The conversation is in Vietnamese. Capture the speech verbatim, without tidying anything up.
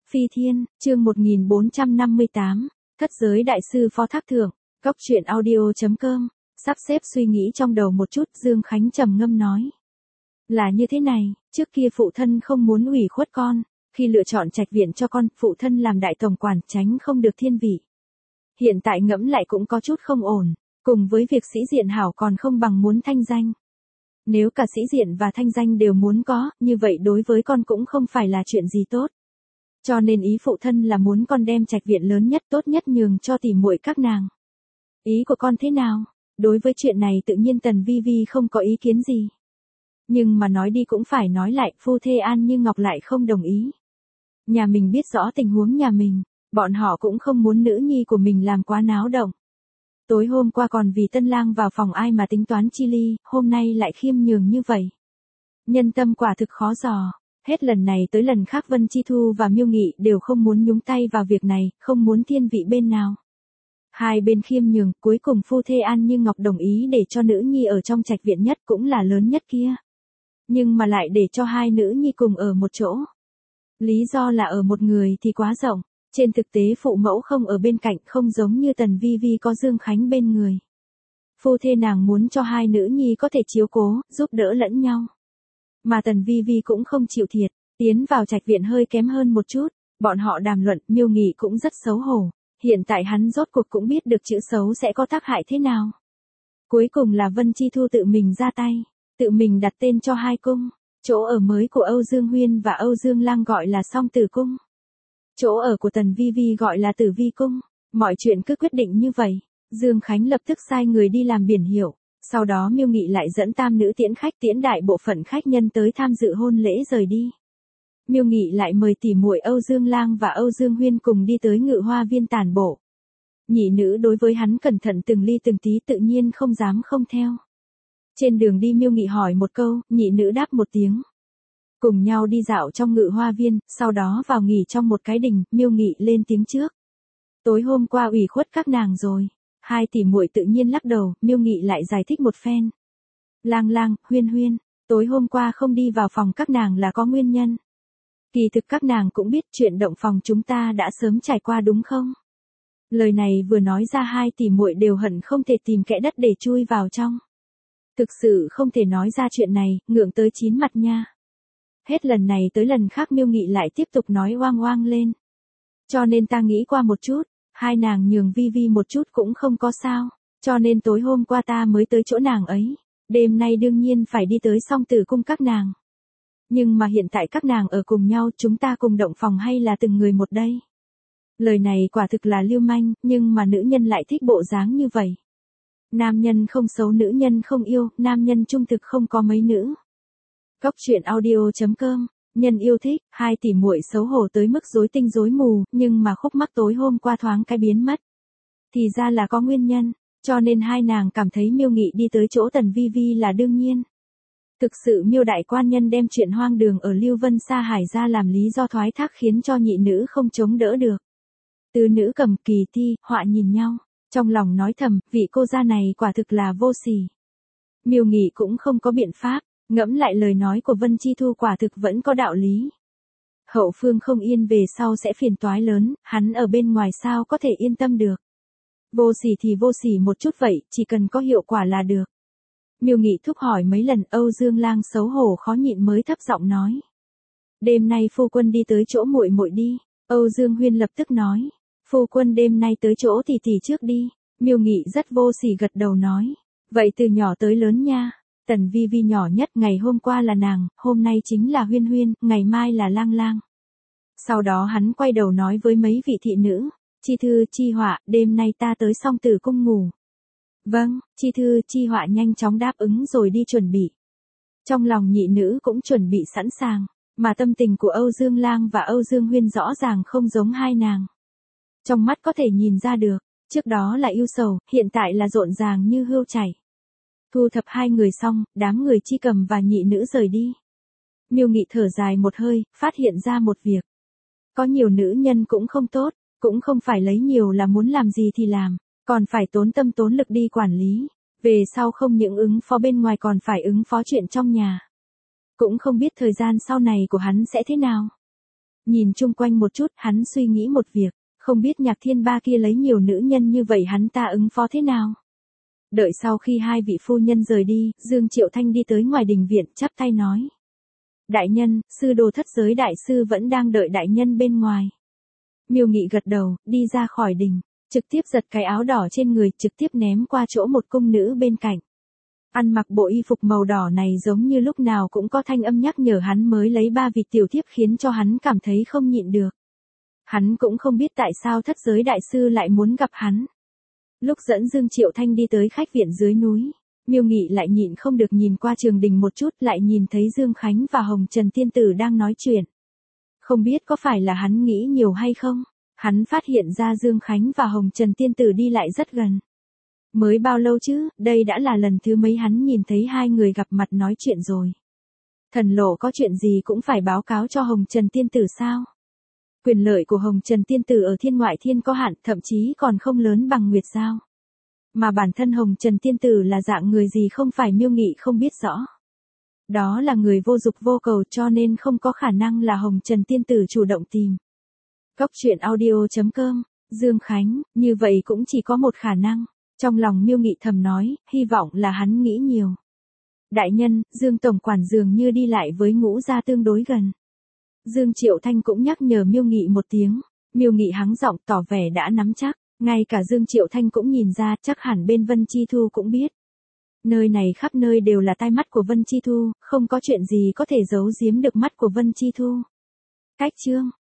Phi Thiên, chương một nghìn bốn trăm năm mươi tám, Thất giới đại sư Phó Thác Thượng, Cóc truyện audio.com, sắp xếp suy nghĩ trong đầu một chút, Dương Khánh trầm ngâm nói. Là như thế này, trước kia phụ thân không muốn ủy khuất con, khi lựa chọn trạch viện cho con, phụ thân làm đại tổng quản tránh không được thiên vị. Hiện tại ngẫm lại cũng có chút không ổn, cùng với việc sĩ diện hảo còn không bằng muốn thanh danh. Nếu cả sĩ diện và thanh danh đều muốn có, như vậy đối với con cũng không phải là chuyện gì tốt. Cho nên ý phụ thân là muốn con đem trạch viện lớn nhất tốt nhất nhường cho tỉ muội các nàng. Ý của con thế nào? Đối với chuyện này tự nhiên Tần Vi Vi không có ý kiến gì. Nhưng mà nói đi cũng phải nói lại, phu thê An Như Ngọc lại không đồng ý. Nhà mình biết rõ tình huống nhà mình, bọn họ cũng không muốn nữ nhi của mình làm quá náo động. Tối hôm qua còn vì tân lang vào phòng ai mà tính toán chi ly, hôm nay lại khiêm nhường như vậy. Nhân tâm quả thực khó dò. Hết lần này tới lần khác Vân Chi Thu và Miêu Nghị đều không muốn nhúng tay vào việc này, không muốn thiên vị bên nào. Hai bên khiêm nhường, cuối cùng phu thê An Như Ngọc đồng ý để cho nữ nhi ở trong trạch viện nhất cũng là lớn nhất kia. Nhưng mà lại để cho hai nữ nhi cùng ở một chỗ. Lý do là ở một người thì quá rộng, trên thực tế phụ mẫu không ở bên cạnh, không giống như Tần Vi Vi có Dương Khánh bên người. Phu thê nàng muốn cho hai nữ nhi có thể chiếu cố, giúp đỡ lẫn nhau. Mà Tần Vi Vi cũng không chịu thiệt, tiến vào trạch viện hơi kém hơn một chút, bọn họ đàm luận, Miêu Nghị cũng rất xấu hổ, hiện tại hắn rốt cuộc cũng biết được chữ xấu sẽ có tác hại thế nào. Cuối cùng là Vân Chi Thu tự mình ra tay, tự mình đặt tên cho hai cung, chỗ ở mới của Âu Dương Huyên và Âu Dương Lang gọi là Song Tử Cung. Chỗ ở của Tần Vi Vi gọi là Tử Vi Cung, mọi chuyện cứ quyết định như vậy, Dương Khánh lập tức sai người đi làm biển hiệu. Sau đó Miêu Nghị lại dẫn tam nữ tiễn khách tiễn đại bộ phận khách nhân tới tham dự hôn lễ rời đi. Miêu Nghị lại mời tỉ muội Âu Dương Lang và Âu Dương Huyên cùng đi tới Ngự Hoa Viên tản bộ. Nhị nữ đối với hắn cẩn thận từng ly từng tí tự nhiên không dám không theo. Trên đường đi Miêu Nghị hỏi một câu, nhị nữ đáp một tiếng. Cùng nhau đi dạo trong Ngự Hoa Viên, sau đó vào nghỉ trong một cái đình, Miêu Nghị lên tiếng trước. Tối hôm qua ủy khuất các nàng rồi. Hai tỷ muội tự nhiên lắc đầu, Miêu Nghị lại giải thích một phen. Lang Lang, Huyên Huyên, tối hôm qua không đi vào phòng các nàng là có nguyên nhân. Kỳ thực các nàng cũng biết chuyện động phòng chúng ta đã sớm trải qua đúng không? Lời này vừa nói ra hai tỷ muội đều hận không thể tìm kẽ đất để chui vào trong. Thực sự không thể nói ra chuyện này, ngượng tới chín mặt nha. Hết lần này tới lần khác Miêu Nghị lại tiếp tục nói oang oang lên. Cho nên ta nghĩ qua một chút. Hai nàng nhường Vi Vi một chút cũng không có sao, cho nên tối hôm qua ta mới tới chỗ nàng ấy, đêm nay đương nhiên phải đi tới Song Tử Cung các nàng. Nhưng mà hiện tại các nàng ở cùng nhau, chúng ta cùng động phòng hay là từng người một đây? Lời này quả thực là lưu manh, nhưng mà nữ nhân lại thích bộ dáng như vậy. Nam nhân không xấu nữ nhân không yêu, nam nhân trung thực không có mấy nữ. Cóc truyện audio.com. Nhân yêu thích, hai tỷ muội xấu hổ tới mức rối tinh rối mù, nhưng mà khúc mắc tối hôm qua thoáng cái biến mất. Thì ra là có nguyên nhân, cho nên hai nàng cảm thấy Miêu Nghị đi tới chỗ Tần Vi Vi là đương nhiên. Thực sự Miêu đại quan nhân đem chuyện hoang đường ở Lưu Vân Sa Hải ra làm lý do thoái thác khiến cho nhị nữ không chống đỡ được. Tứ nữ Cầm Kỳ Thi, Họa nhìn nhau, trong lòng nói thầm, vị cô gia này quả thực là vô sỉ. Miêu Nghị cũng không có biện pháp. Ngẫm lại lời nói của Vân Chi Thu quả thực vẫn có đạo lý. Hậu phương không yên về sau sẽ phiền toái lớn, hắn ở bên ngoài sao có thể yên tâm được. Vô sỉ thì vô sỉ một chút vậy, chỉ cần có hiệu quả là được. Miêu Nghị thúc hỏi mấy lần, Âu Dương Lang xấu hổ khó nhịn mới thấp giọng nói. Đêm nay phu quân đi tới chỗ muội muội đi, Âu Dương Huyên lập tức nói. Phu quân đêm nay tới chỗ tỷ tỷ trước đi, Miêu Nghị rất vô sỉ gật đầu nói. Vậy từ nhỏ tới lớn nha. Tần Vi Vi nhỏ nhất, ngày hôm qua là nàng, hôm nay chính là Huyên Huyên, ngày mai là Lang Lang. Sau đó hắn quay đầu nói với mấy vị thị nữ, Chi Thư, Chi Họa, đêm nay ta tới Song Tử Cung ngủ. Vâng, Chi Thư, Chi Họa nhanh chóng đáp ứng rồi đi chuẩn bị. Trong lòng nhị nữ cũng chuẩn bị sẵn sàng, mà tâm tình của Âu Dương Lang và Âu Dương Huyên rõ ràng không giống hai nàng. Trong mắt có thể nhìn ra được, trước đó là ưu sầu, hiện tại là rộn ràng như hươu chảy. Thu thập hai người xong, đám người Chi Cầm và nhị nữ rời đi. Miêu Nghị thở dài một hơi, phát hiện ra một việc. Có nhiều nữ nhân cũng không tốt, cũng không phải lấy nhiều là muốn làm gì thì làm, còn phải tốn tâm tốn lực đi quản lý. Về sau không những ứng phó bên ngoài còn phải ứng phó chuyện trong nhà. Cũng không biết thời gian sau này của hắn sẽ thế nào. Nhìn chung quanh một chút, hắn suy nghĩ một việc, không biết Nhạc Thiên Ba kia lấy nhiều nữ nhân như vậy hắn ta ứng phó thế nào. Đợi sau khi hai vị phu nhân rời đi, Dương Triệu Thanh đi tới ngoài đình viện, chắp tay nói. Đại nhân, sư đồ thất giới đại sư vẫn đang đợi đại nhân bên ngoài. Miêu Nghị gật đầu, đi ra khỏi đình, trực tiếp giật cái áo đỏ trên người, trực tiếp ném qua chỗ một cung nữ bên cạnh. Ăn mặc bộ y phục màu đỏ này giống như lúc nào cũng có thanh âm nhắc nhở hắn mới lấy ba vị tiểu thiếp khiến cho hắn cảm thấy không nhịn được. Hắn cũng không biết tại sao thất giới đại sư lại muốn gặp hắn. Lúc dẫn Dương Triệu Thanh đi tới khách viện dưới núi, Miêu Nghị lại nhịn không được nhìn qua trường đình một chút, lại nhìn thấy Dương Khánh và Hồng Trần Tiên Tử đang nói chuyện. Không biết có phải là hắn nghĩ nhiều hay không, hắn phát hiện ra Dương Khánh và Hồng Trần Tiên Tử đi lại rất gần. Mới bao lâu chứ, đây đã là lần thứ mấy hắn nhìn thấy hai người gặp mặt nói chuyện rồi. Thần lộ có chuyện gì cũng phải báo cáo cho Hồng Trần Tiên Tử sao? Quyền lợi của Hồng Trần Tiên Tử ở thiên ngoại thiên có hạn, thậm chí còn không lớn bằng Nguyệt Giao. Mà bản thân Hồng Trần Tiên Tử là dạng người gì không phải Miêu Nghị không biết rõ. Đó là người vô dục vô cầu cho nên không có khả năng là Hồng Trần Tiên Tử chủ động tìm. Cốc truyện audio chấm com, Dương Khánh, như vậy cũng chỉ có một khả năng. Trong lòng Miêu Nghị thầm nói, hy vọng là hắn nghĩ nhiều. Đại nhân, Dương Tổng Quản dường như đi lại với Ngũ gia tương đối gần. Dương Triệu Thanh cũng nhắc nhở Miêu Nghị một tiếng. Miêu Nghị hắng giọng tỏ vẻ đã nắm chắc. Ngay cả Dương Triệu Thanh cũng nhìn ra, chắc hẳn bên Vân Chi Thu cũng biết. Nơi này khắp nơi đều là tai mắt của Vân Chi Thu, không có chuyện gì có thể giấu giếm được mắt của Vân Chi Thu. Cách chương